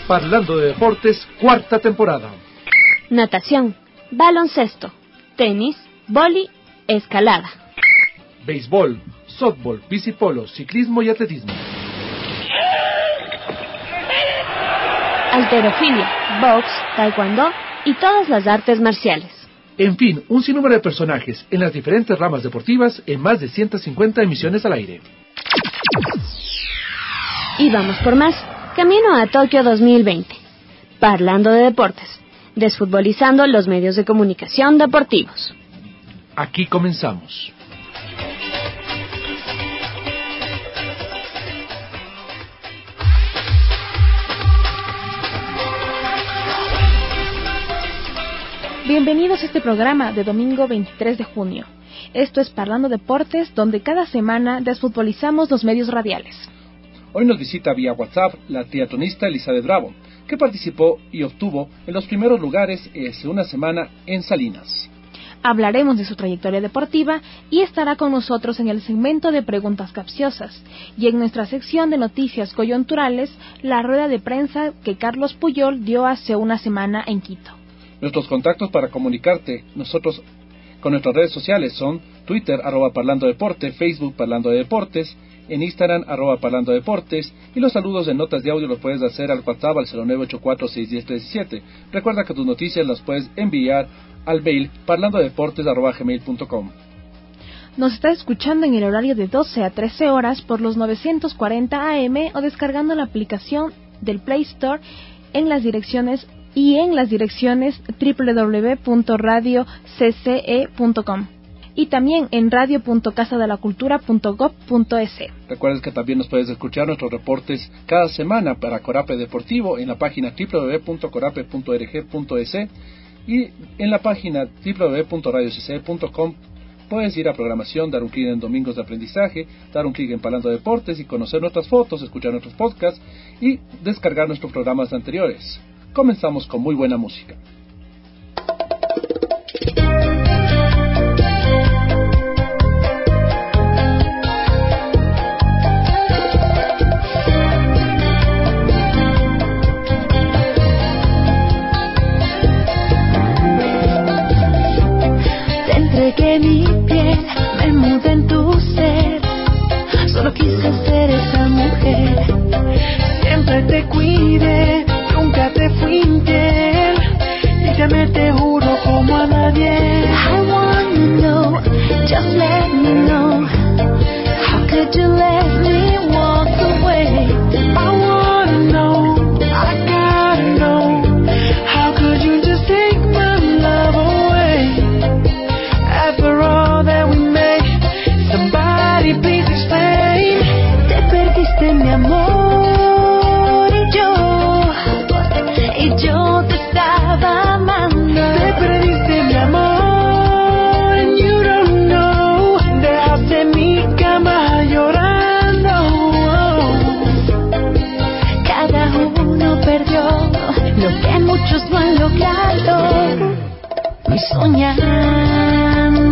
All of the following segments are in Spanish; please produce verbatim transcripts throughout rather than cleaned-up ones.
Parlando de Deportes, cuarta temporada. Natación, baloncesto, tenis, vóley, escalada. Béisbol, softball, bicipolo, ciclismo y atletismo. Halterofilia, box, taekwondo y todas las artes marciales. En fin, un sinnúmero de personajes en las diferentes ramas deportivas en más de ciento cincuenta emisiones al aire. Y vamos por más, camino a Tokio dos mil veinte. Parlando de deportes, desfutbolizando los medios de comunicación deportivos. Aquí comenzamos. Bienvenidos a este programa de domingo veintitrés de junio. Esto es Parlando Deportes, donde cada semana desfutbolizamos los medios radiales. Hoy nos visita vía WhatsApp la triatlonista Elizabeth Bravo, que participó y obtuvo en los primeros lugares hace una semana en Salinas. Hablaremos de su trayectoria deportiva y estará con nosotros en el segmento de preguntas capciosas y en nuestra sección de noticias coyunturales, la rueda de prensa que Carlos Puyol dio hace una semana en Quito. Nuestros contactos para comunicarte nosotros con nuestras redes sociales son Twitter, arroba Parlando Deporte, Facebook, Parlando de Deportes, en Instagram, arroba Parlando Deportes, y los saludos de notas de audio los puedes hacer al WhatsApp al cero nueve ocho cuatro seis uno cero tres siete. Recuerda que tus noticias las puedes enviar al mail parlandodeportes arroba gmail punto com. Nos está escuchando en el horario de doce a trece horas por los novecientos cuarenta A M o descargando la aplicación del Play Store en las direcciones y en las direcciones doble u doble u doble u punto radio c c e punto com y también en radio punto casa de la cultura punto gob punto es. Recuerda que también nos puedes escuchar nuestros reportes cada semana para Corape Deportivo en la página doble u doble u doble u punto corape punto org punto es y en la página doble u doble u doble u punto radio c c e punto com. Puedes ir a programación, dar un clic en Domingos de Aprendizaje, dar un clic en Parlando Deportes y conocer nuestras fotos, escuchar nuestros podcasts y descargar nuestros programas anteriores. Comenzamos con muy buena música. Te entregué mi piel, me mudé en tu ser. Solo quise ser esa mujer. Siempre te cuidé. Nunca te fui infiel y te me te juro como a nadie. I wanna know, just let me know. How could you let me walk away? I wanna know, I gotta know. How could you just take my love away? After all that we made, somebody please explain. Te perdiste mi amor. Yo te estaba amando. Te perdiste mi amor. And you don't know. Dejaste mi cama llorando. Cada uno perdió lo que muchos no han logrado. Y soñando.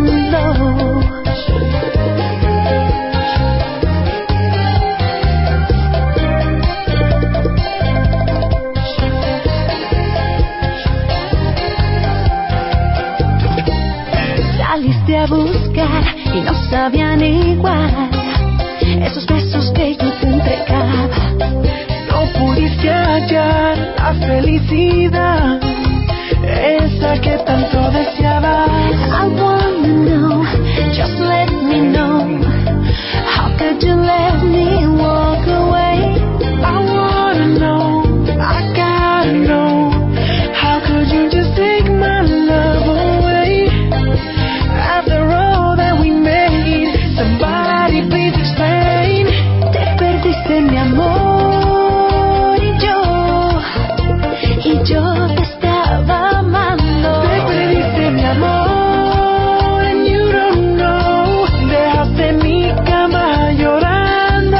Saliste a buscar y no sabían igual esos besos que yo te entregaba. No pudiste hallar la felicidad, esa que tanto deseabas. I wanna know, just let me know. How could you let me walk away? I wanna know, I gotta know. How could you just take my love away? After all that we made, somebody please explain. Te perdiste mi amor y yo, y yo te estaba amando. Te perdiste mi amor and you don't know. Dejaste mi cama llorando.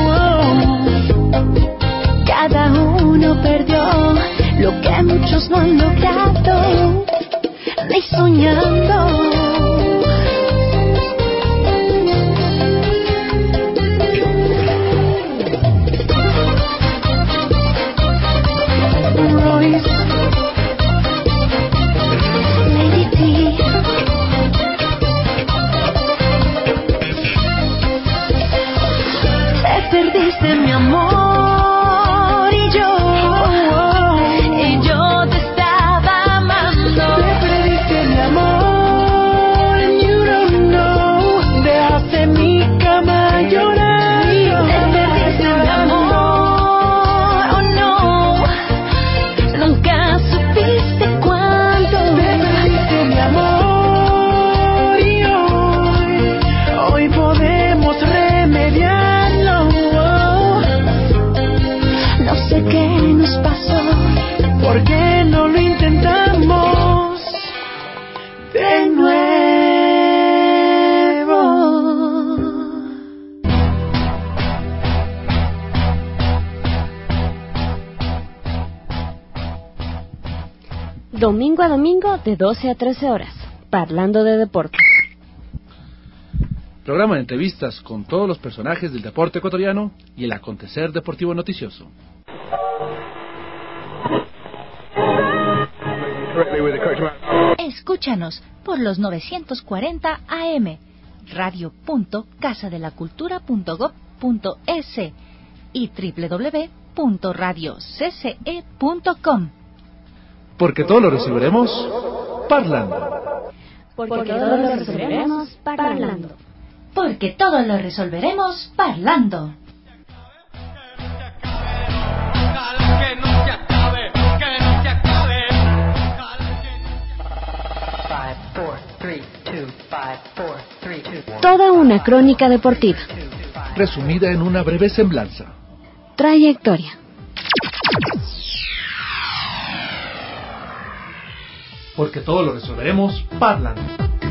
Cada uno perdió lo que muchos no han logrado, ni soñando. perdiste mi amor y yo, y yo te estaba amando. Te perdiste mi amor and you don't know. Dejaste mi cama llorando. Te perdiste mi amor, oh no. Nunca supiste cuánto. Te perdiste mi amor y hoy, hoy podemos remediarlo. No sé qué nos pasó, ¿por qué no lo intentamos de nuevo? Domingo a domingo de doce a trece horas, Parlando de Deportes. Programa de entrevistas con todos los personajes del deporte ecuatoriano y el acontecer deportivo noticioso. Escúchanos por los novecientos cuarenta A M, radio punto casa de la cultura punto gob punto es y doble u doble u doble u punto radio c c e punto com. Porque todo lo resolveremos parlando. Porque todo lo resolveremos parlando. Porque todo lo resolveremos parlando. Toda una crónica deportiva. Resumida en una breve semblanza. Trayectoria. Porque todo lo resolveremos parlando.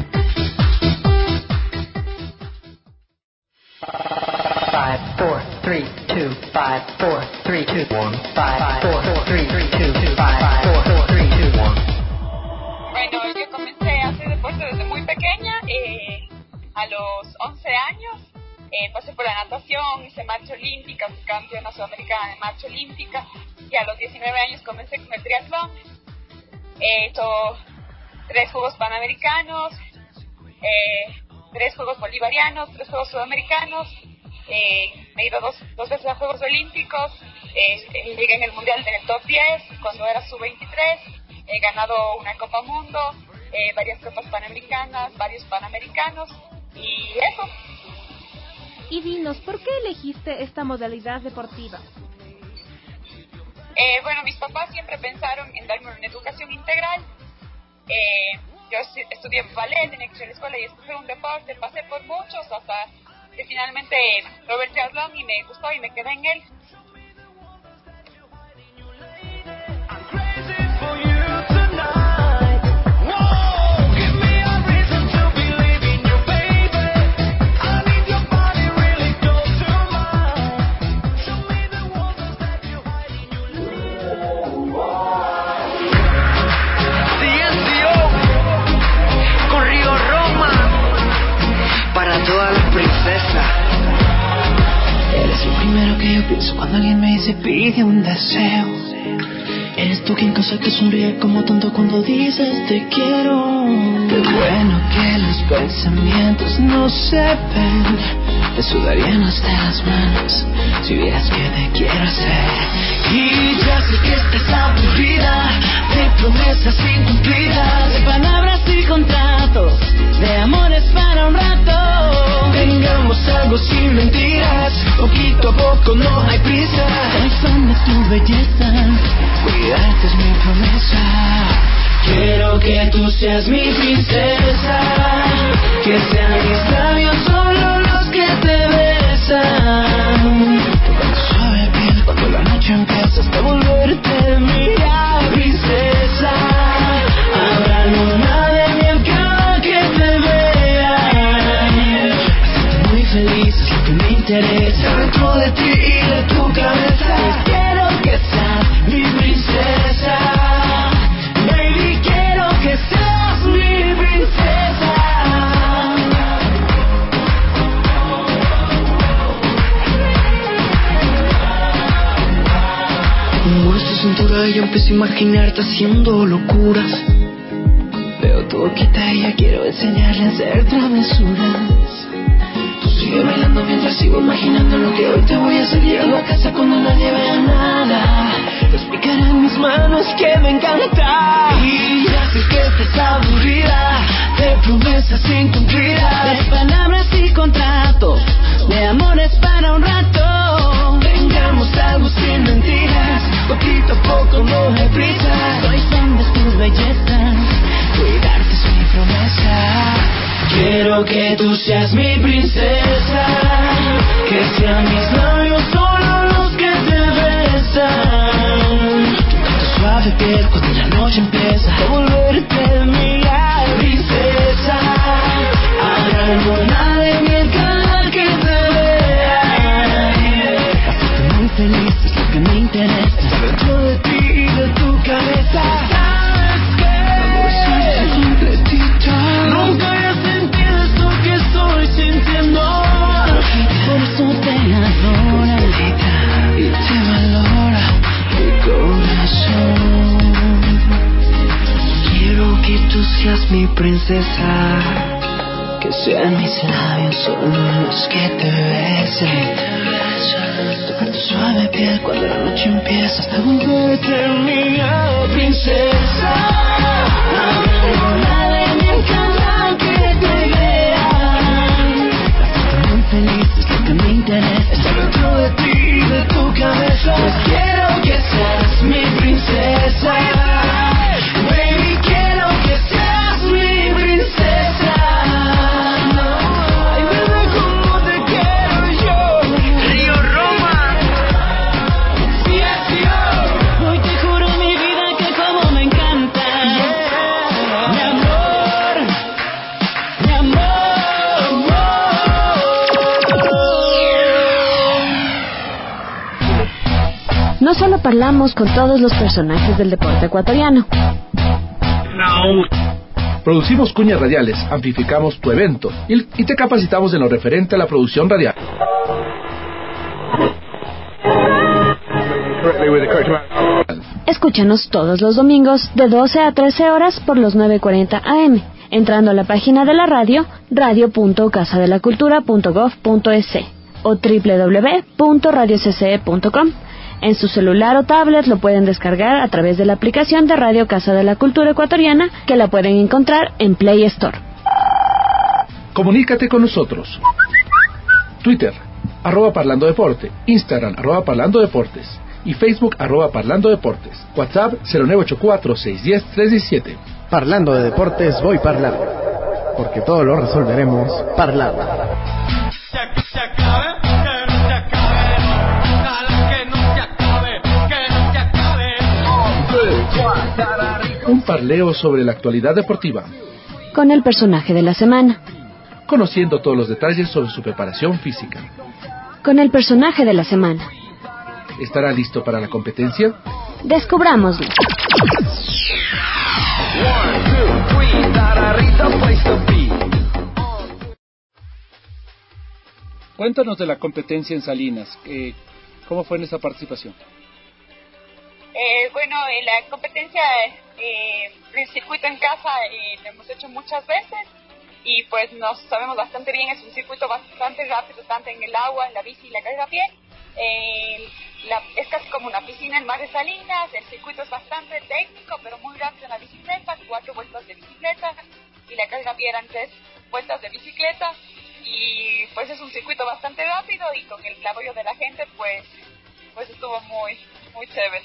Five, four, three, two, five, four, three, two, one, five, four, three, two, five, four, three, two, one. Bueno, yo comencé a hacer deporte desde muy pequeña, eh, a los once años. Eh, pasé por la natación, hice marcha olímpica, fui campeona sudamericana de marcha olímpica, y a los diecinueve años comencé con el triatlón. He hecho tres Juegos Panamericanos, eh, tres Juegos Bolivarianos, tres Juegos Sudamericanos, eh, me he ido dos, dos veces a Juegos Olímpicos, eh, llegué en el Mundial en el top diez cuando era sub veintitrés, he ganado una Copa Mundo, eh, varias Copas Panamericanas, varios Panamericanos, y eso. Y dinos, ¿por qué elegiste esta modalidad deportiva? Eh, bueno, mis papás siempre pensaron en darme una educación integral. Eh, yo estudié ballet, tenía que ir a la escuela y escoger un deporte. Pasé por muchos hasta que finalmente probé el triatlón y me gustó y me quedé en él. Toda la princesa. Eres lo primero que yo pienso cuando alguien me dice pide un deseo. Eres tú quien causa que sonríe como tonto cuando dices te quiero. Qué bueno que los pensamientos no se ven. Te sudarían hasta las manos si vieras que te quiero hacer. Y ya sé que estás aburrida de promesas incumplidas, de palabras y contratos, de amores para un rato. Tengamos algo sin mentiras, poquito a poco, no hay prisa. Soy fan de tu belleza, cuidarte es mi promesa. Quiero que tú seas mi princesa, que sean mis labios solo los que te besan. Tocando suave piel cuando la noche empieza hasta volverte mía, princesa. Habrá luna de miel cada que te vea. Hacerte muy feliz es lo que me interesa. Dentro de ti y de tu cabeza. Quiero que seas mi princesa. Baby, quiero que seas mi princesa. Mueves tu cintura y yo empiezo a imaginarte haciendo locuras. Veo tu boquita y ya quiero enseñarle a hacer travesuras. Tú sigue bailando mientras sigo imaginando lo que hoy te voy seguir a la casa cuando nadie vea nada. Te explicaré en mis manos que me encanta. Y ya sé que estás aburrida de promesas incumplidas, de palabras y contratos, de amores para un rato. Tengamos algo sin mentiras, poquito a poco, no hay prisa. Soy fan de tus bellezas, cuidarte es mi promesa. Quiero que tú seas mi princesa, que sean mis labios solo los que te besan. Tu suave piel cuando la noche empieza a volverte mía, princesa. Hagamos nada de miel cada que te vea. Hacerte muy feliz es lo que me interesa. Dentro de ti y de tu cabeza. ¿Sabes qué? Amor, soy completito. Nunca había sentido esto que estoy sintiendo. Por eso te adora y te valora mi corazón. Quiero que tú seas mi princesa, que sean mis labios solo los que te besen. Tocar tu suave piel cuando la noche empieza hasta volverte mía, princesa. Hagamos de mi encanta que te vean. Hacerte muy feliz es lo que me interesa. Estar dentro de ti y de tu cabeza. Pues quiero que seas mi princesa. Baby, quiero que seas mi princesa. Ay, bebé, como te quiero yo. Río Roma. Sí, es yo. Hoy te juro mi vida que como me encanta. Yeah. Mi amor, mi amor. No solo parlamos con todos los personajes del deporte ecuatoriano. Producimos cuñas radiales, amplificamos tu evento y, y te capacitamos en lo referente a la producción radial. Escúchanos todos los domingos de doce a trece horas por los nueve cuarenta A M, entrando a la página de la radio, radio punto casa de la cultura punto gov punto es o doble u doble u doble u punto radio c c e punto com. En su celular o tablet lo pueden descargar a través de la aplicación de Radio Casa de la Cultura Ecuatoriana, que la pueden encontrar en Play Store. Comunícate con nosotros. Twitter, arroba Parlando Deporte, Instagram, arroba Parlando Deportes y Facebook, arroba Parlando Deportes. WhatsApp, cero nueve ocho cuatro, seis uno cero, tres uno siete. Parlando de deportes, voy parlando, porque todo lo resolveremos parlando. Un parleo sobre la actualidad deportiva, con el personaje de la semana, conociendo todos los detalles sobre su preparación física. Con el personaje de la semana. ¿Estará listo para la competencia? Descubrámoslo. Cuéntanos de la competencia en Salinas. Eh, ¿Cómo fue en esa participación? Eh, bueno, en la competencia, eh, el circuito en casa eh, lo hemos hecho muchas veces y pues nos sabemos bastante bien. Es un circuito bastante rápido, tanto en el agua, en la bici y la carrera a pie. Eh, la, es casi como una piscina en mar de Salinas. El circuito es bastante técnico, pero muy rápido en la bicicleta, cuatro vueltas de bicicleta, y la carrera a pie eran tres vueltas de bicicleta. Y pues es un circuito bastante rápido y con el apoyo de la gente pues pues estuvo muy muy chévere.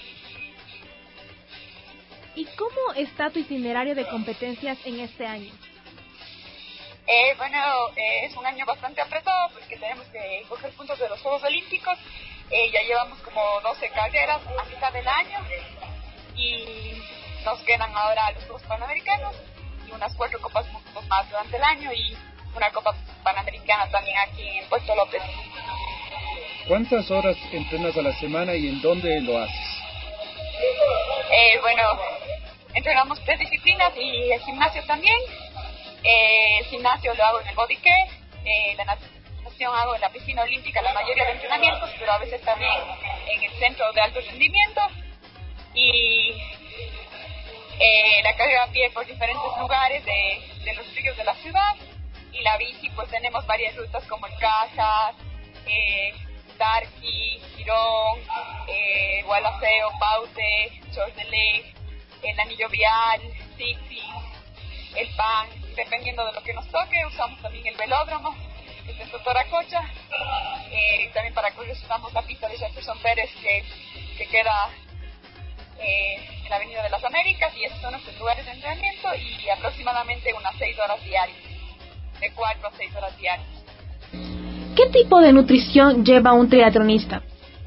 ¿Y cómo está tu itinerario de competencias en este año? Eh, bueno, eh, es un año bastante apretado porque tenemos que coger puntos de los Juegos Olímpicos. Eh, ya llevamos como doce carreras a mitad del año y nos quedan ahora los Juegos Panamericanos y unas cuatro copas mundos más durante el año y una copa panamericana también aquí en Puerto López. ¿Cuántas horas entrenas a la semana y en dónde lo haces? Eh, bueno, entrenamos tres disciplinas y el gimnasio también. Eh, el gimnasio lo hago en el body care, eh, la natación hago en la piscina olímpica la mayoría de entrenamientos, pero a veces también en el centro de alto rendimiento. Y eh, la carrera a pie por diferentes lugares de, de los ríos de la ciudad. Y la bici, pues tenemos varias rutas como el Casas, eh, Tarqui, Girón, eh, Gualaceo, Paute, Chordelé, el Anillo Vial, Tixi, el P A N, dependiendo de lo que nos toque. Usamos también el velódromo, el de Totoracocha, eh, también para correr usamos la pista de Jefferson Pérez que, que queda eh, en la Avenida de las Américas, y esos son nuestros lugares de entrenamiento, y aproximadamente unas seis horas diarias, de cuatro a seis horas diarias. ¿Qué tipo de nutrición lleva un triatlonista?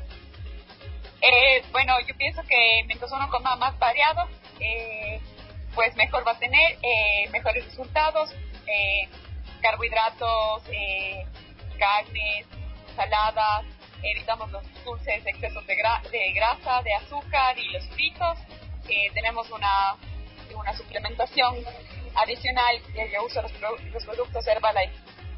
Eh, bueno, yo pienso que mientras uno coma más variado, eh, pues mejor va a tener eh, mejores resultados, eh, carbohidratos, eh, carnes, saladas, evitamos los dulces, excesos de, gra- de grasa, de azúcar y los fritos. Eh, tenemos una, una suplementación adicional que yo uso los, pro- los productos Herbalife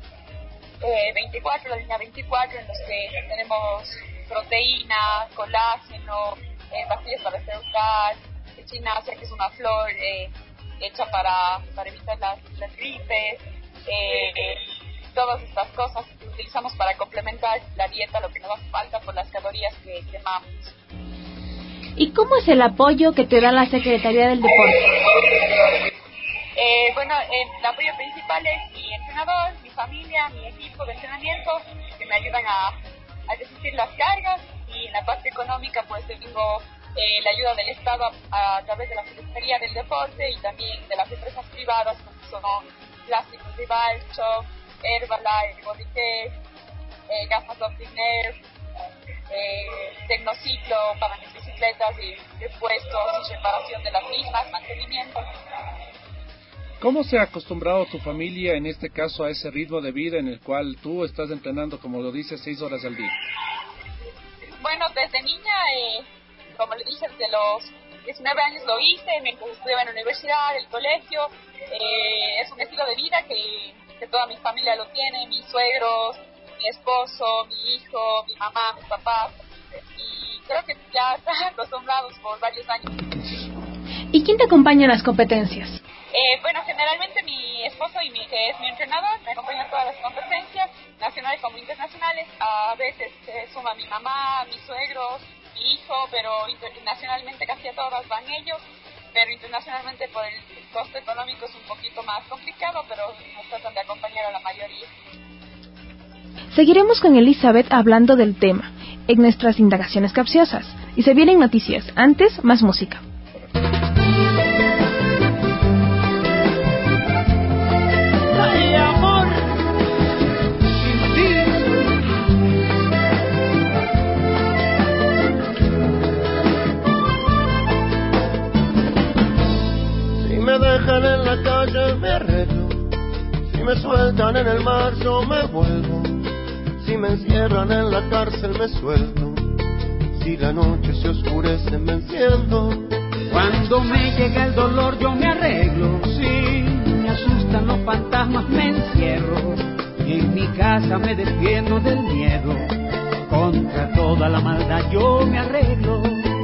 eh, veinticuatro, la línea veinticuatro, en los que tenemos proteína, colágeno, eh, pastillas para estructurar, echinacea, que es una flor eh, hecha para, para evitar las, las gripes, eh, todas estas cosas que utilizamos para complementar la dieta, lo que nos hace falta por las calorías que quemamos. ¿Y cómo es el apoyo que te da la Secretaría del Deporte? Eh, bueno, el apoyo principal es mi entrenador, mi familia, mi equipo de entrenamiento, que me ayudan a, a resistir las cargas, y en la parte económica pues tengo eh, la ayuda del Estado a, a través de la Secretaría del Deporte, y también de las empresas privadas como son Plásticos Rival, Choc, Herbalife, Bodycare, eh, gafas Optic Nerve, eh, Tecnociclo para mis bicicletas y repuestos y reparación de las mismas, mantenimiento. ¿Cómo se ha acostumbrado tu familia, en este caso, a ese ritmo de vida en el cual tú estás entrenando, como lo dices, seis horas al día? Bueno, desde niña, eh, como le dije, desde los diecinueve años lo hice, mientras estudiaba en la universidad, el colegio. Eh, es un estilo de vida que, que toda mi familia lo tiene, mis suegros, mi esposo, mi hijo, mi mamá, mis papás. Y creo que ya están acostumbrados por varios años. ¿Y quién te acompaña en las competencias? Eh, bueno, generalmente mi esposo, y mi, que es mi entrenador, me acompaña en todas las competencias, nacionales como internacionales. A veces se suma mi mamá, mis suegros, mi hijo, pero internacionalmente casi a todas van ellos. Pero internacionalmente por el costo económico es un poquito más complicado, pero nos tratan de acompañar a la mayoría. Seguiremos con Elizabeth hablando del tema en nuestras indagaciones capciosas. Y se vienen noticias. Antes, más música. Dejan en la calle me arreglo, si me sueltan en el mar yo me vuelvo, si me encierran en la cárcel me suelto, si la noche se oscurece me enciendo. Cuando me llega el dolor yo me arreglo, si me asustan los fantasmas me encierro, y en mi casa me defiendo del miedo, contra toda la maldad yo me arreglo.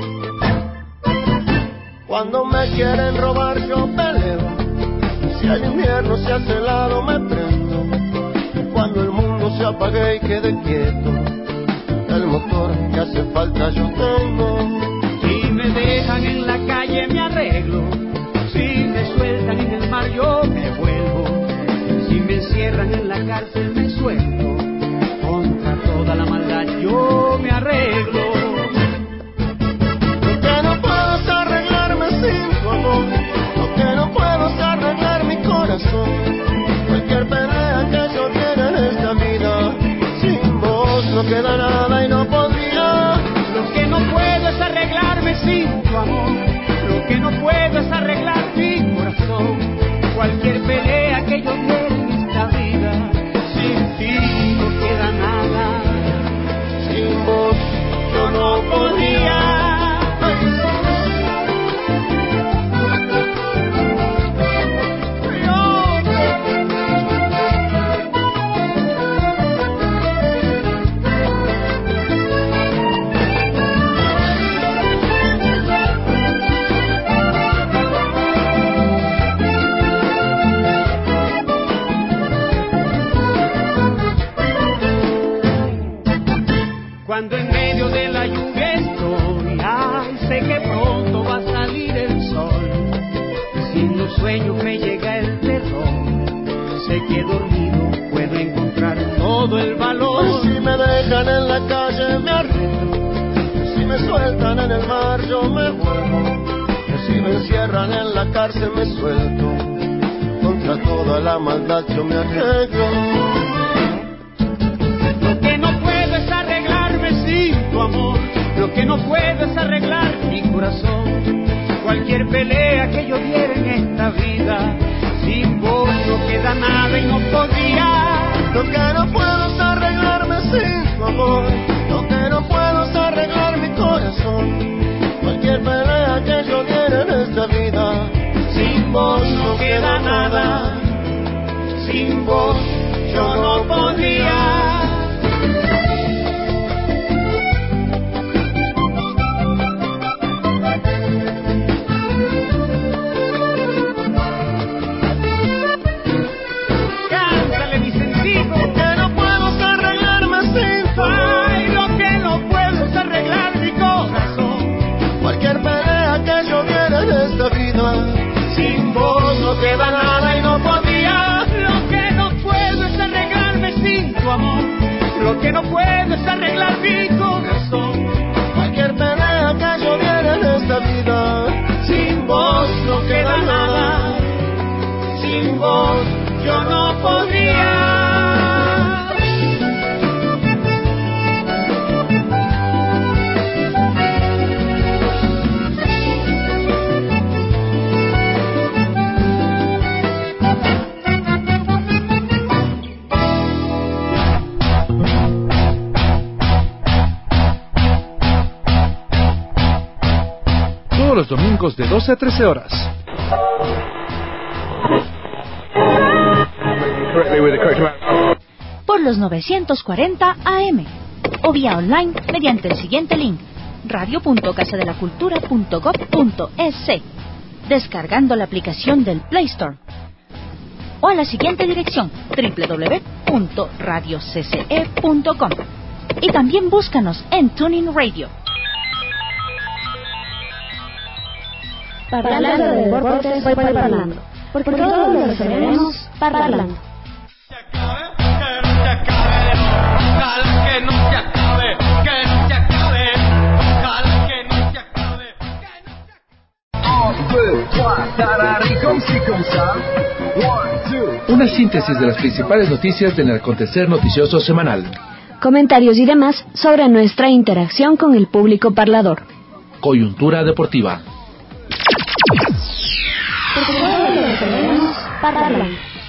Cuando me quieren robar yo peleo, si hay invierno se hace helado me prendo, cuando el mundo se apague y quede quieto, el motor que hace falta yo tengo. Si me dejan en la calle me arreglo, si me sueltan en el mar yo me vuelvo, si me encierran en la cárcel me suelto, contra toda la maldad yo me arreglo. Cualquier pelea que yo tenga en esta vida, sin vos no queda nada y no podría. Lo que no puedo es arreglarme sin tu amor, lo que no puedo es arreglar mi corazón. Cualquier pelea que yo tenga en esta vida, sin ti no queda nada. Sin vos yo no podría. Cuando en medio de la lluvia estoy, ay, sé que pronto va a salir el sol. Si en los sueños me llega el terror, sé que dormido puedo encontrar todo el valor. Si me dejan en la calle me arreglo, si me sueltan en el mar yo me vuelvo, si me encierran en la cárcel me suelto, contra toda la maldad yo me arreglo. Lo que no puedo es arreglarme sin tu amor, lo que no puedo es arreglar mi corazón. Cualquier pelea que yo diera en esta vida, sin vos no queda nada y no podría. Lo que no puedo es arreglarme sin tu amor, lo que no puedo es arreglar mi corazón. Cualquier pelea que yo diera en esta vida, sin vos no queda nada, sin vos yo no podría. Sin vos no queda nada y no podía. Lo que no puedo es arreglarme sin tu amor, lo que no puedo es arreglar mi corazón. Cualquier pelea que yo viera en esta vida, sin vos no queda nada, sin vos yo no podría. Los domingos de doce a trece horas. Por los novecientos cuarenta A M o vía online mediante el siguiente link: radio punto casa de la cultura punto gob punto es, descargando la aplicación del Play Store, o a la siguiente dirección: doble u doble u doble u punto radio c c e punto com, y también búscanos en TuneIn Radio. Parlando de deportes, voy parlando, porque todo lo resolveremos parlando. Una síntesis de las principales noticias del acontecer noticioso semanal. Comentarios y demás sobre nuestra interacción con el público parlador. Coyuntura deportiva. Porque todo lo resolveremos parlando.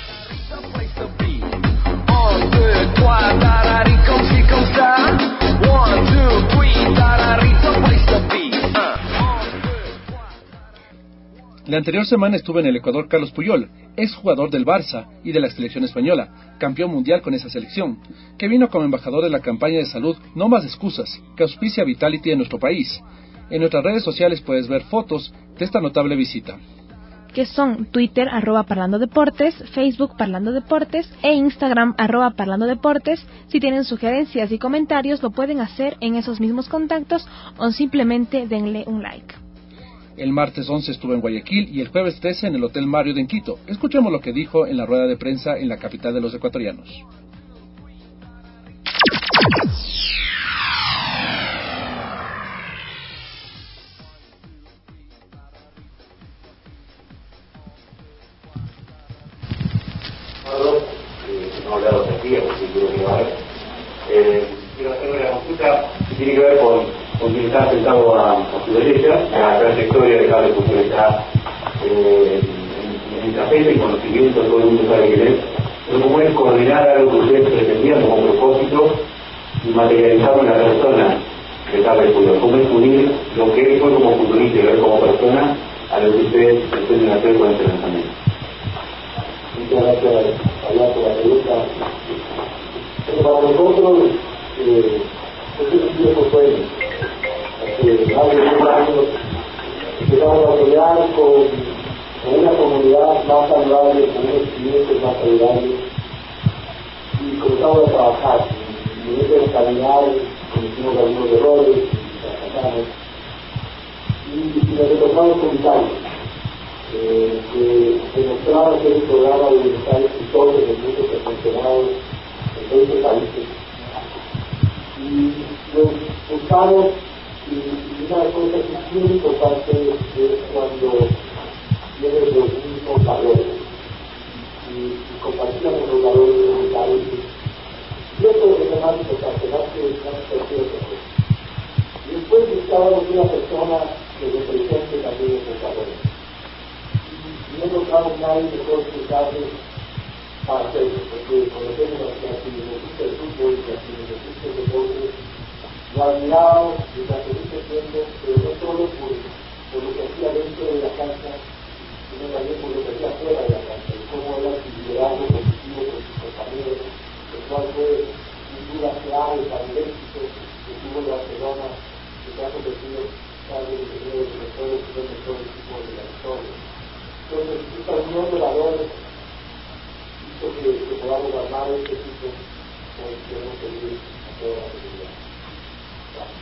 La anterior semana estuvo en el Ecuador Carlos Puyol, exjugador del Barça y de la selección española, campeón mundial con esa selección, que vino como embajador de la campaña de salud No Más Excusas, que auspicia Vitality en nuestro país. En nuestras redes sociales puedes ver fotos de esta notable visita, que son Twitter, arroba Parlando Deportes, Facebook Parlando Deportes e Instagram, arroba Parlando Deportes. Si tienen sugerencias y comentarios, lo pueden hacer en esos mismos contactos o simplemente denle un like. El martes once estuvo en Guayaquil y el jueves trece en el Hotel Mario de Quito. Escuchemos lo que dijo en la rueda de prensa en la capital de los ecuatorianos. No hablaron de aquí, así que quiero ver. Eh, quiero hacer una consulta que tiene que ver con, con quien está sentado a, a su derecha. La trayectoria de Carlos Puyol está eh, en, en el tapete y conocimiento, todo el mundo sabe que es. Pero como es coordinar algo que ustedes pretendían como propósito y materializarlo en la persona de Carlos Puyol. Cómo es unir lo que él fue como futbolista y ver como persona a lo que ustedes pretenden hacer con este lanzamiento. Muchas gracias, Pablo, por la pregunta. Pero para nosotros, eh, este es un viejo sueño. Hace más de diez años empezamos a soñar con, con una comunidad más saludable, con unos clientes más saludables, y comenzamos a trabajar. Y en ese caminar, con cometimos algunos errores y fracasamos. Y nos retornamos con Italia, eh, que demostraba ser un programa de bienestar exitoso en el mundo que ha funcionado en veinte países. Y los buscamos, y una cosa que es muy importante es cuando tienes los mismos valores y, y compartíamos los valores comunitarios. Y esto es lo más importante, más que cualquier otra cosa. Y después buscábamos una persona que represente también esos valores. Y no encontramos nadie mejor que Carlos para hacerlo, porque conocemos a que así nos gusta el fútbol, que así nos gusta el deporte, lo admirábamos desde hace mucho tiempo, pero no solo por, por lo que hacía dentro de la cancha, sino también por lo que hacía fuera de la cancha, y cómo era su liderazgo positivo con sus compañeros, el cual fue sin duda clave para el éxito que tuvo el Barcelona, que se ha convertido tal vez en uno de los mejores y los mejores equipos de la historia. Entonces, esta unión de valores hizo que, que podamos armar este equipo con el que queremos servir a toda la comunidad. Gracias.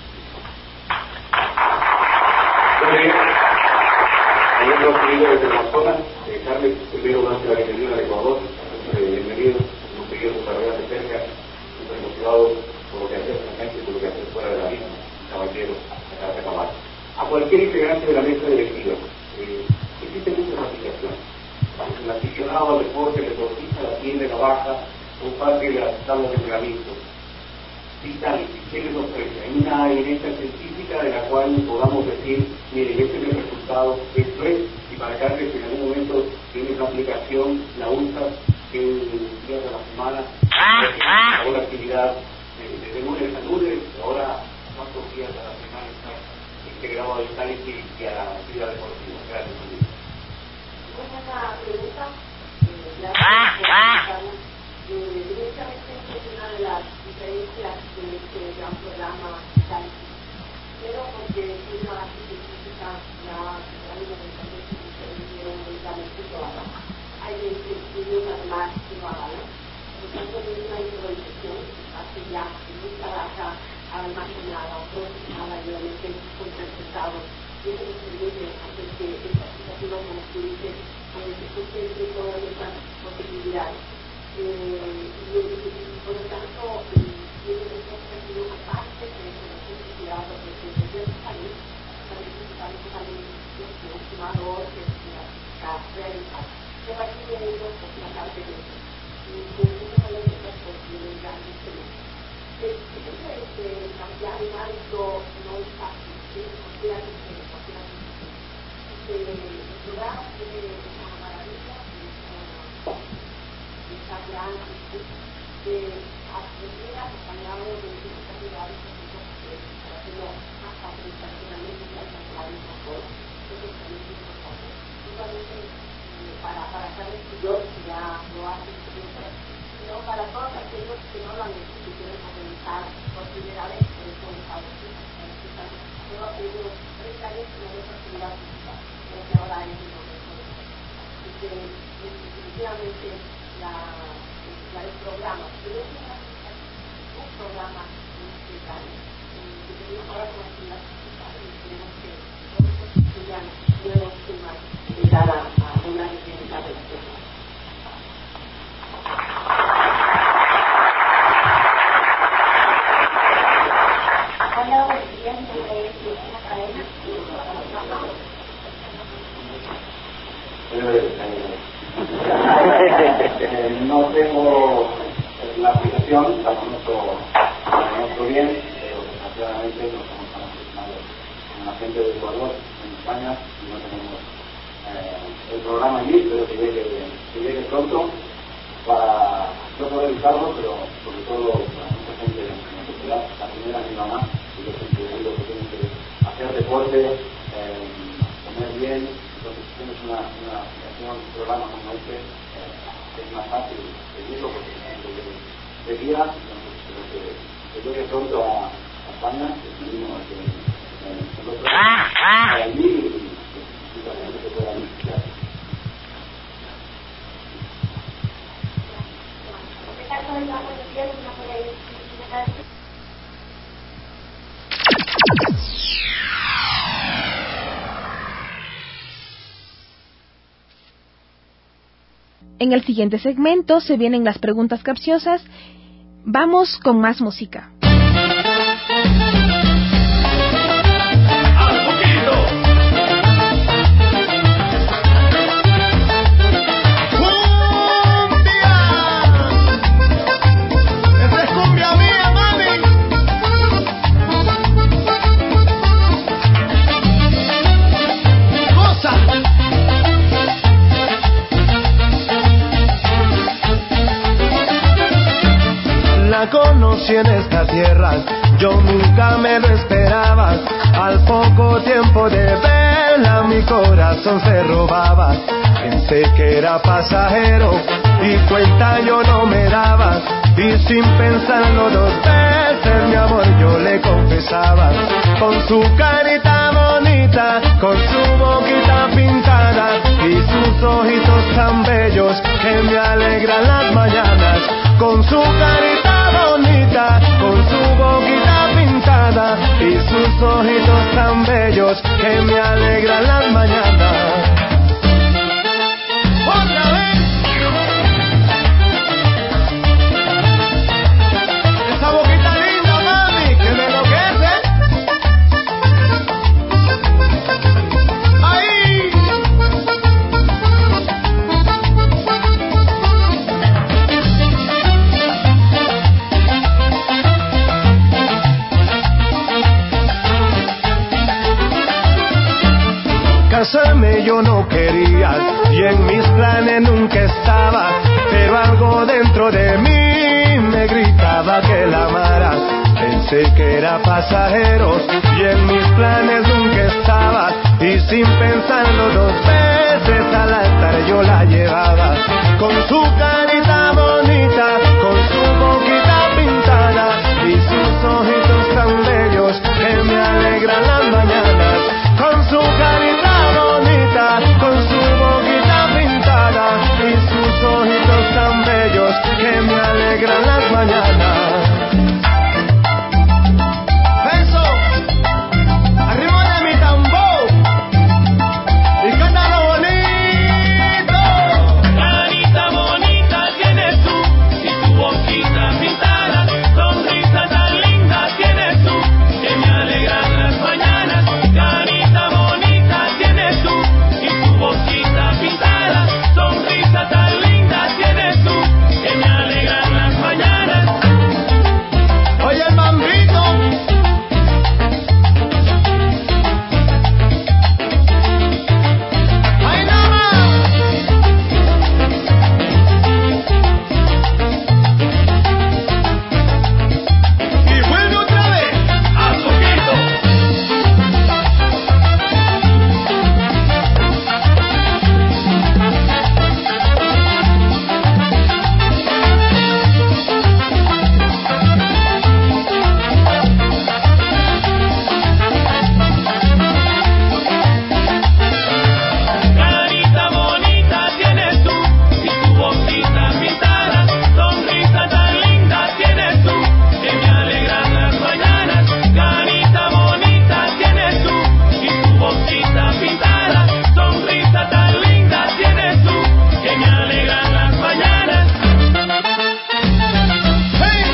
Muy bien. Ayer los queridos desde la zona, eh, Carles, primero darte la bienvenida al Ecuador, eh, bienvenido, hemos seguido tu carrera de cerca, súper motivado por lo que haces en la cancha y por lo que haces fuera de la misma, caballero, acá de Camargo. A cualquier integrante de la mesa directiva, eh, existen muchas aplicaciones. El aficionado al deporte, el deportista, la tienda, la baja, son parte de las tablas de entrenamiento. Vitality, ¿qué les ofrece? Hay una evidencia científica de la cual podamos decir, miren, este es el resultado, esto es, y para acá que si en algún momento tienes la aplicación, la usas, que días de la semana, hago la actividad de, de lunes a lunes, ahora cuántos días a la semana está integrado a Vitality y a la actividad deportiva. Gracias, Luis. Buena pregunta. Gracias. Directamente es una de las diferencias de este gran programa Vitality. Pero porque es una base científica ya en el noventa y ocho que se hicieron directamente toda. Hay estudios además que lo avalan. Por tanto, es una improvisación hace ya mucha data almacenada, procesada y obviamente con resultados. Y eso nos permite hacer que esta aplicación, como tú dices, se concentre todas estas posibilidades. Eh, y, y por lo tanto, tiene que ser sido aparte de conocer y cuidado de protección de salud, también necesitamos también un estimador que la realidad. Y a partir de ello, pues la parte de eso. Y con eso no le gusta por el gran excelente. Siempre cambiar un hábito no es fácil, es cualquier hábito, cualquier hábito. El programa tiene una maravilla, esta gran de aprender acompañado de educacionales para hacerlo más fácil internacionalmente y alcanzar el mejor. Eso es también importante. Igualmente para, para cada estudiante que ya lo hace siempre, sino para todos aquellos que no lo han hecho, que quieren comenzar por primera vez, por eso estamos aquí, todos aquellos tres años que no les oportunidad física, pero que ahora es el momento de hacer. Así que definitivamente la, la el programa, pero es una, un programa musical que tenemos ahora como actividad musical y tenemos que todos los estudiantes nuevos temas llegar a, a una definitiva de la tierra. Hola, buenos días, mi nombre es Cristina Cadena. Eh, no tengo la aplicación, la conozco, la conozco bien, pero desgraciadamente no estamos tan aficionados con la gente de Ecuador, en España, y no tenemos eh, el programa allí, pero que llegue, que llegue pronto para no poder usarlo, pero sobre todo para mucha gente en la sociedad, la primera mi mamá, y yo siempre digo que tienen que hacer deporte, eh, comer bien. Entonces, si tienes una, una aplicación, un programa como este, eh, es más fácil seguirlo porque es de guía. Entonces, creo que, que llegue pronto a, a España, que tenemos que eh, nosotros para allí y, y la gente que pueda visitar. En el siguiente segmento se vienen las preguntas capciosas. Vamos con más música. La conocí en esta tierra, yo nunca me lo esperaba. Al poco tiempo de verla mi corazón se robaba. Pensé que era pasajero y cuenta yo no me daba. Y sin pensarlo dos veces mi amor yo le confesaba. Con su carita bonita, con su boquita pintada y sus ojitos tan bellos que me alegran las mañanas. Con su carita bonita, con su boquita pintada y sus ojitos tan bellos que me alegran las mañanas. ¡Otra vez! Esa boquita linda, mami, que me enloquece. ¡Ahí! Casarme yo no quería y en mis planes nunca estaba, pero algo dentro de mí me gritaba que la amara. Pensé que era pasajero y en mis planes nunca estaba, y sin pensarlo dos veces al altar yo la llevaba. Con su carita bonita, con su boquita pintada y sus ojitos tan bellos que me alegran las mañanas. Con su carita bonita, con su boquita pintada y sus ojitos tan bellos que me alegran las mañanas. Eso, arriba de mi tambor y cántalo bonito. Carita bonita tienes tú y tu boquita pintada, sonrisa tan linda tienes tú que me alegran las mañanas. Carita bonita tienes tú y tu boquita pintada, sonrisa tan linda tienes tú que me alegran las mañanas. Oye el bambito, ay nada más. Y vuelve otra vez, Azuquito. Carita bonita tienes tú y tu boquita pintada, sonrisa tan linda tienes tú que me alegran las mañanas. Carita bonita tienes tú y tu boquita pintada, sonrisa tan linda tienes tú que me alegran las mañanas. Hey,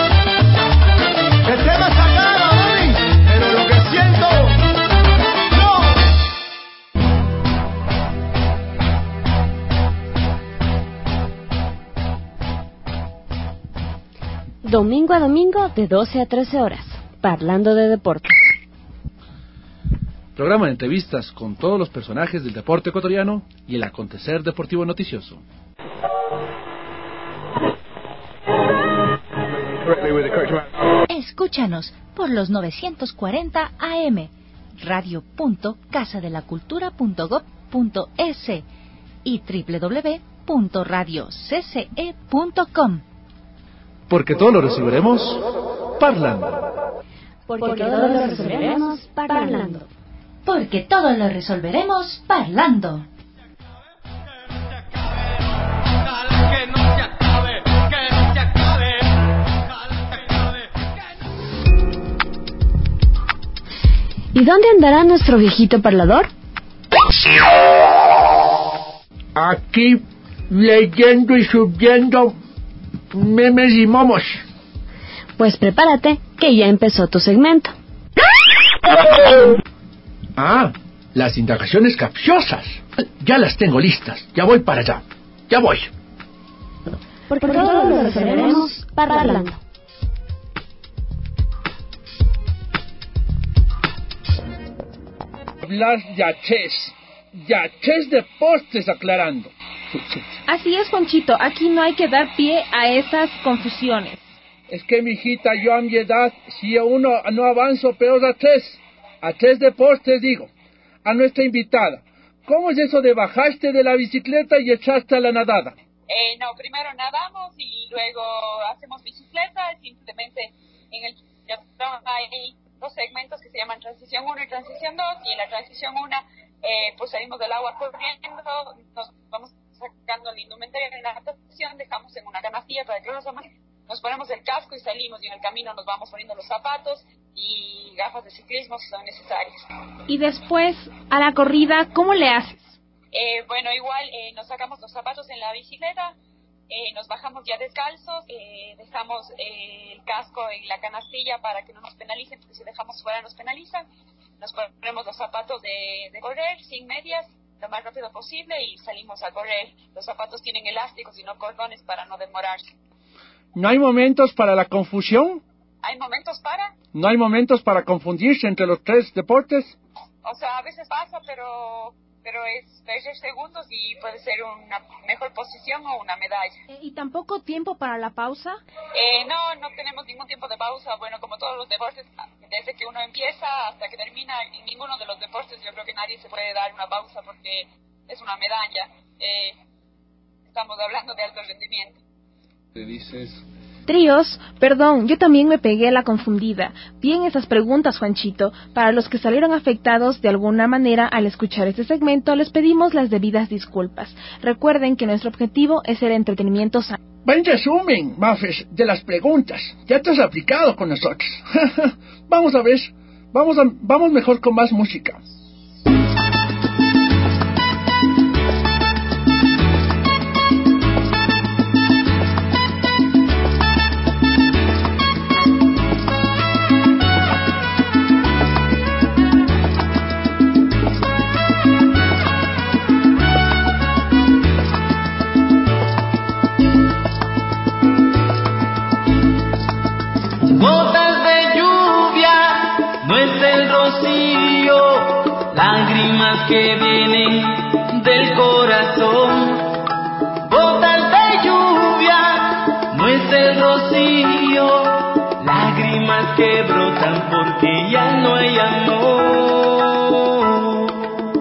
el tema se acaba, mami, pero lo que siento, no. Domingo a domingo de doce a trece horas, Parlando de Deportes. Programa de entrevistas con todos los personajes del deporte ecuatoriano y el acontecer deportivo noticioso. Escúchanos por los novecientos cuarenta A M, radio punto casa de la cultura punto gob punto es y doble u doble u doble u punto radio c c e punto com. Porque todo lo resolveremos parlando. Porque todo lo resolveremos parlando. Porque todo lo resolveremos parlando. Que no se acabe, que no se acabe, ¿Y dónde andará nuestro viejito parlador? Aquí leyendo y subiendo memes y momos. Pues prepárate, que ya empezó tu segmento. Ah, las indagaciones capciosas. Ya las tengo listas. Ya voy para allá. Ya voy. Porque todo lo resolveremos parlando. Hablar yachés. Yachés de postes aclarando. Así es, Juanchito. Aquí no hay que dar pie a esas confusiones. Es que, mijita, yo a mi edad, si uno no avanzo, peor a tres. A tres deportes, digo. A nuestra invitada. ¿Cómo es eso de bajaste de la bicicleta y echaste a la nadada? Eh, no, primero nadamos y luego hacemos bicicleta. Simplemente en el hay dos segmentos que se llaman transición uno y transición dos. Y en la transición uno, eh, pues salimos del agua corriendo, nos vamos sacando la indumentaria de natación, dejamos en una canastilla para que no nos amarre. Nos ponemos el casco y salimos, y en el camino nos vamos poniendo los zapatos y gafas de ciclismo si son necesarias. Y después, a la corrida, ¿cómo le haces? Eh, bueno, igual eh, nos sacamos los zapatos en la bicicleta, eh, nos bajamos ya descalzos, eh, dejamos eh, el casco en la canastilla para que no nos penalicen, porque si dejamos fuera nos penalizan. Nos ponemos los zapatos de, de correr sin medias lo más rápido posible y salimos a correr. Los zapatos tienen elásticos y no cordones para no demorarse. ¿No hay momentos para la confusión? ¿Hay momentos para? ¿No hay momentos para confundirse entre los tres deportes? O sea, a veces pasa, pero pero es perder segundos y puede ser una mejor posición o una medalla. ¿Y tampoco tiempo para la pausa? Eh, no, no tenemos ningún tiempo de pausa. Bueno, como todos los deportes, desde que uno empieza hasta que termina, en ninguno de los deportes yo creo que nadie se puede dar una pausa porque es una medalla. Eh, estamos hablando de alto rendimiento. Te dices... Tríos, perdón, yo también me pegué la confundida. Bien esas preguntas, Juanchito. Para los que salieron afectados de alguna manera al escuchar este segmento, les pedimos las debidas disculpas. Recuerden que nuestro objetivo es el entretenimiento sano. Buen resumen, Mafes, de las preguntas. Ya te has aplicado con nosotros. Vamos a ver, vamos, a, vamos mejor con más música. Gotas de lluvia, no es el rocío, lágrimas que vienen del corazón. Gotas de lluvia, no es el rocío, lágrimas que brotan porque ya no hay amor.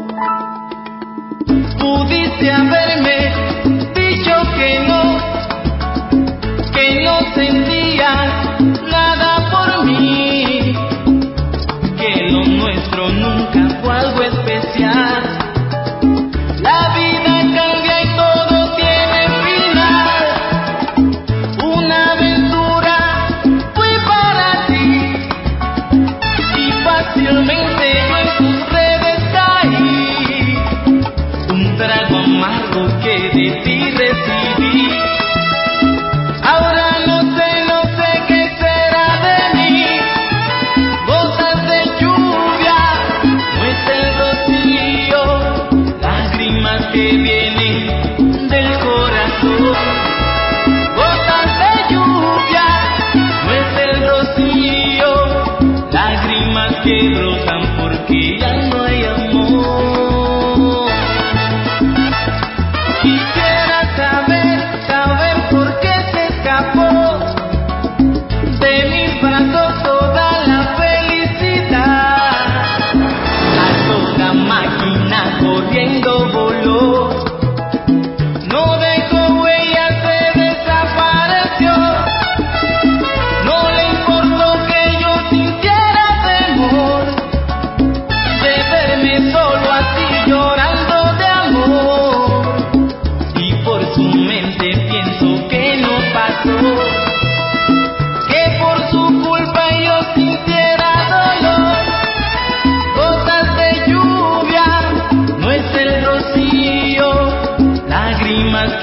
Pudiste haberme dicho que no, que no sentías nada por mí, que lo nuestro nunca fue algo especial. La vida cambia y todo tiene final. Una aventura fue para ti y fácilmente yo en tus redes caí. Un trago amargo que de ti recibí. Ahora no sé, no sé qué será de mí. Gotas de lluvia, no es el rocío,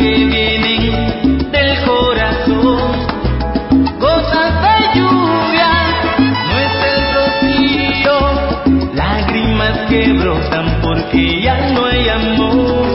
que vienen del corazón. Gotas de lluvia, no es el rocío, lágrimas que brotan porque ya no hay amor.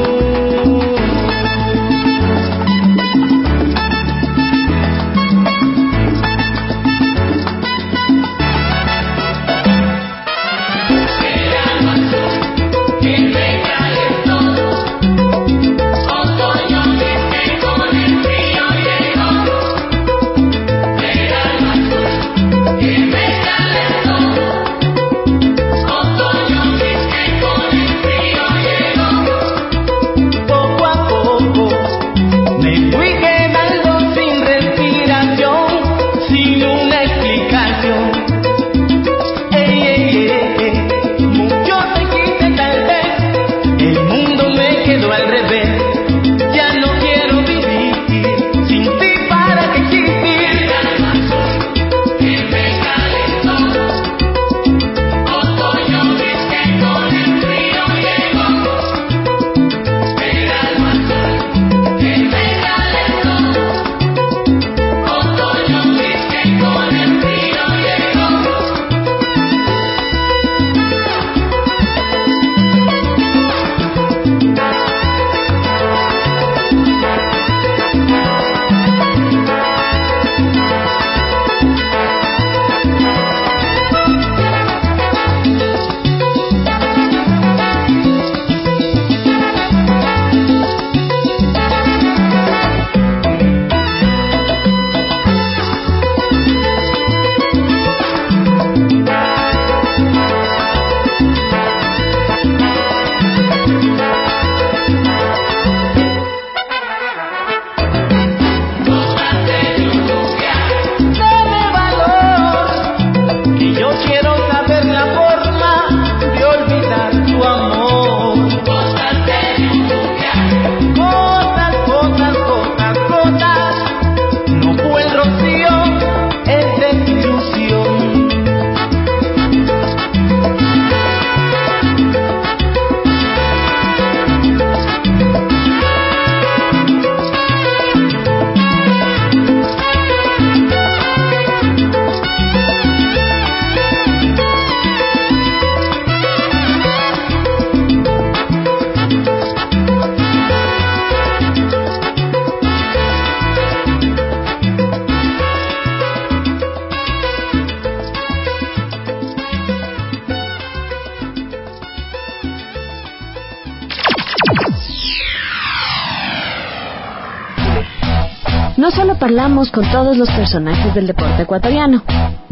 No solo parlamos con todos los personajes del deporte ecuatoriano.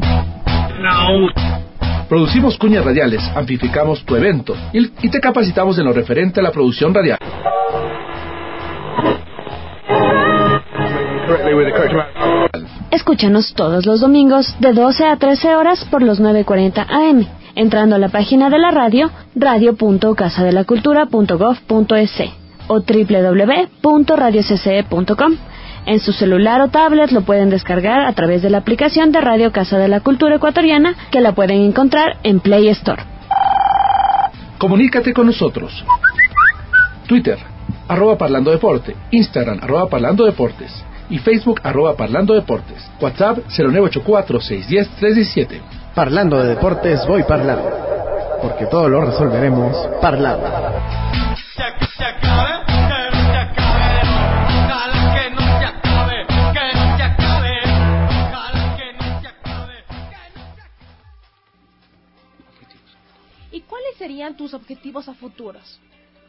No. Producimos cuñas radiales, amplificamos tu evento y, y te capacitamos en lo referente a la producción radial. Escúchanos todos los domingos de doce a trece horas por los nueve cuarenta A M, entrando a la página de la radio radio punto casa de la cultura punto gov punto es o doble u doble u doble u punto radio c c e punto com. En su celular o tablet lo pueden descargar a través de la aplicación de Radio Casa de la Cultura Ecuatoriana, que la pueden encontrar en Play Store. Comunícate con nosotros. Twitter, arroba Parlando Deporte, Instagram, arroba Parlando Deportes y Facebook, arroba Parlando Deportes. WhatsApp cero nueve ocho cuatro, seis uno cero, tres uno siete. Parlando de deportes, voy parlando, porque todo lo resolveremos parlando. ¿Y cuáles serían tus objetivos a futuros?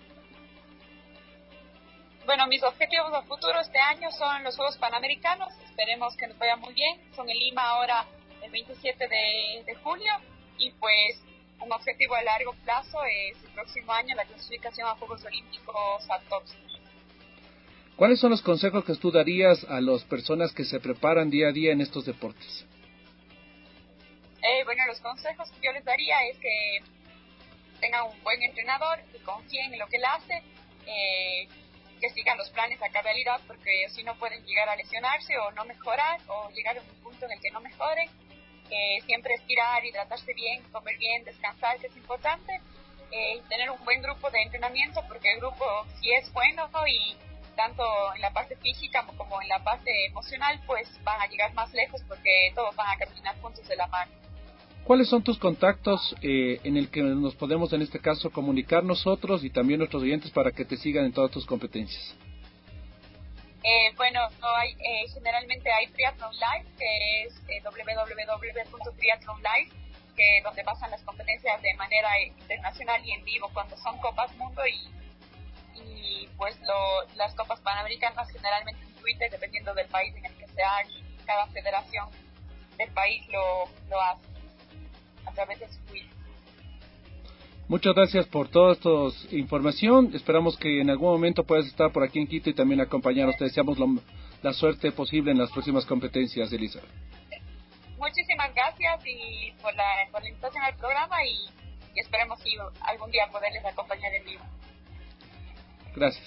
Bueno, mis objetivos a futuro este año son los Juegos Panamericanos. Esperemos que nos vaya muy bien. Son en Lima ahora el veintisiete de, de julio. Y pues un objetivo a largo plazo es el próximo año la clasificación a Juegos Olímpicos a Tokio. ¿Cuáles son los consejos que tú darías a las personas que se preparan día a día en estos deportes? Eh, bueno, los consejos que yo les daría es que tengan un buen entrenador, que confíen en lo que él hace, eh, que sigan los planes a cabalidad, porque si no pueden llegar a lesionarse o no mejorar, o llegar a un punto en el que no mejoren. Eh, siempre estirar, hidratarse bien, comer bien, descansar, que es importante, eh, tener un buen grupo de entrenamiento, porque el grupo sí es bueno y tanto en la parte física como en la parte emocional, pues van a llegar más lejos porque todos van a caminar juntos de la mano. ¿Cuáles son tus contactos eh, en el que nos podemos, en este caso, comunicar nosotros y también nuestros oyentes para que te sigan en todas tus competencias? Eh, bueno, no hay, eh, generalmente hay Triathlon Live, que es eh, doble u doble u doble u punto triathlon live, que donde pasan las competencias de manera internacional y en vivo cuando son Copas Mundo y, y pues lo, las Copas Panamericanas generalmente en Twitter, dependiendo del país en el que se haga, cada federación del país lo, lo hace a través de su Twitter. Muchas gracias por toda esta información. Esperamos que en algún momento puedas estar por aquí en Quito y también acompañarnos. Te deseamos lo, la suerte posible en las próximas competencias, Elisa. Muchísimas gracias y por la, por la invitación al programa y, y esperemos si algún día poderles acompañar en vivo. Gracias.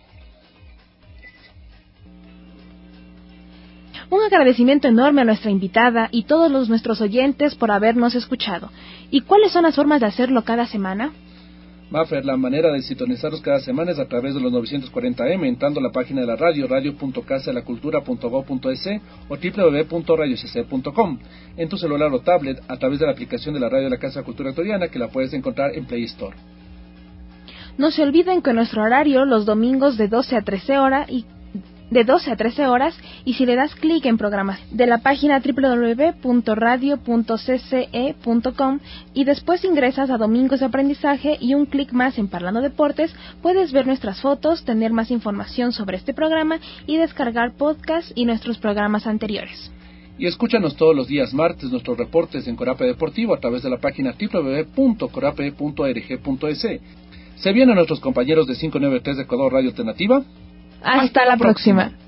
Un agradecimiento enorme a nuestra invitada y todos los nuestros oyentes por habernos escuchado. ¿Y cuáles son las formas de hacerlo cada semana? Maffer, la manera de sintonizarnos cada semana es a través de los novecientos cuarenta eme, entrando a la página de la radio, radio punto casa de la cultura punto gob punto es o doble u doble u doble u punto radio c c punto com. En tu celular o tablet, a través de la aplicación de la radio de la Casa de la Cultura Ecuatoriana, que la puedes encontrar en Play Store. No se olviden que nuestro horario los domingos de doce a trece horas y de doce a trece horas, y si le das clic en programas de la página doble u doble u doble u punto radio punto c c e punto com y después ingresas a Domingos de Aprendizaje y un clic más en Parlando Deportes, puedes ver nuestras fotos, tener más información sobre este programa y descargar podcasts y nuestros programas anteriores. Y escúchanos todos los días martes nuestros reportes en Corape Deportivo a través de la página doble u doble u doble u punto corape punto org punto es. Se vienen nuestros compañeros de quinientos noventa y tres de Ecuador Radio Alternativa. Hasta, Hasta la próxima. próxima.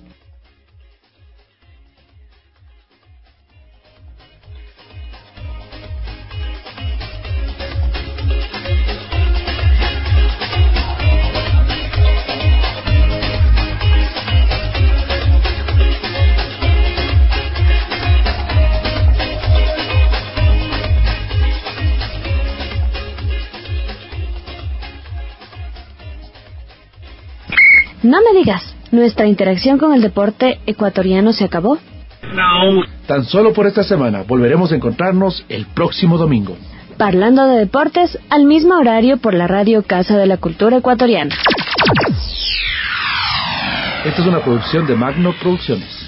No me digas, ¿nuestra interacción con el deporte ecuatoriano se acabó? No. Tan solo por esta semana. Volveremos a encontrarnos el próximo domingo. Parlando de deportes al mismo horario por la radio Casa de la Cultura Ecuatoriana. Esta es una producción de Magno Producciones.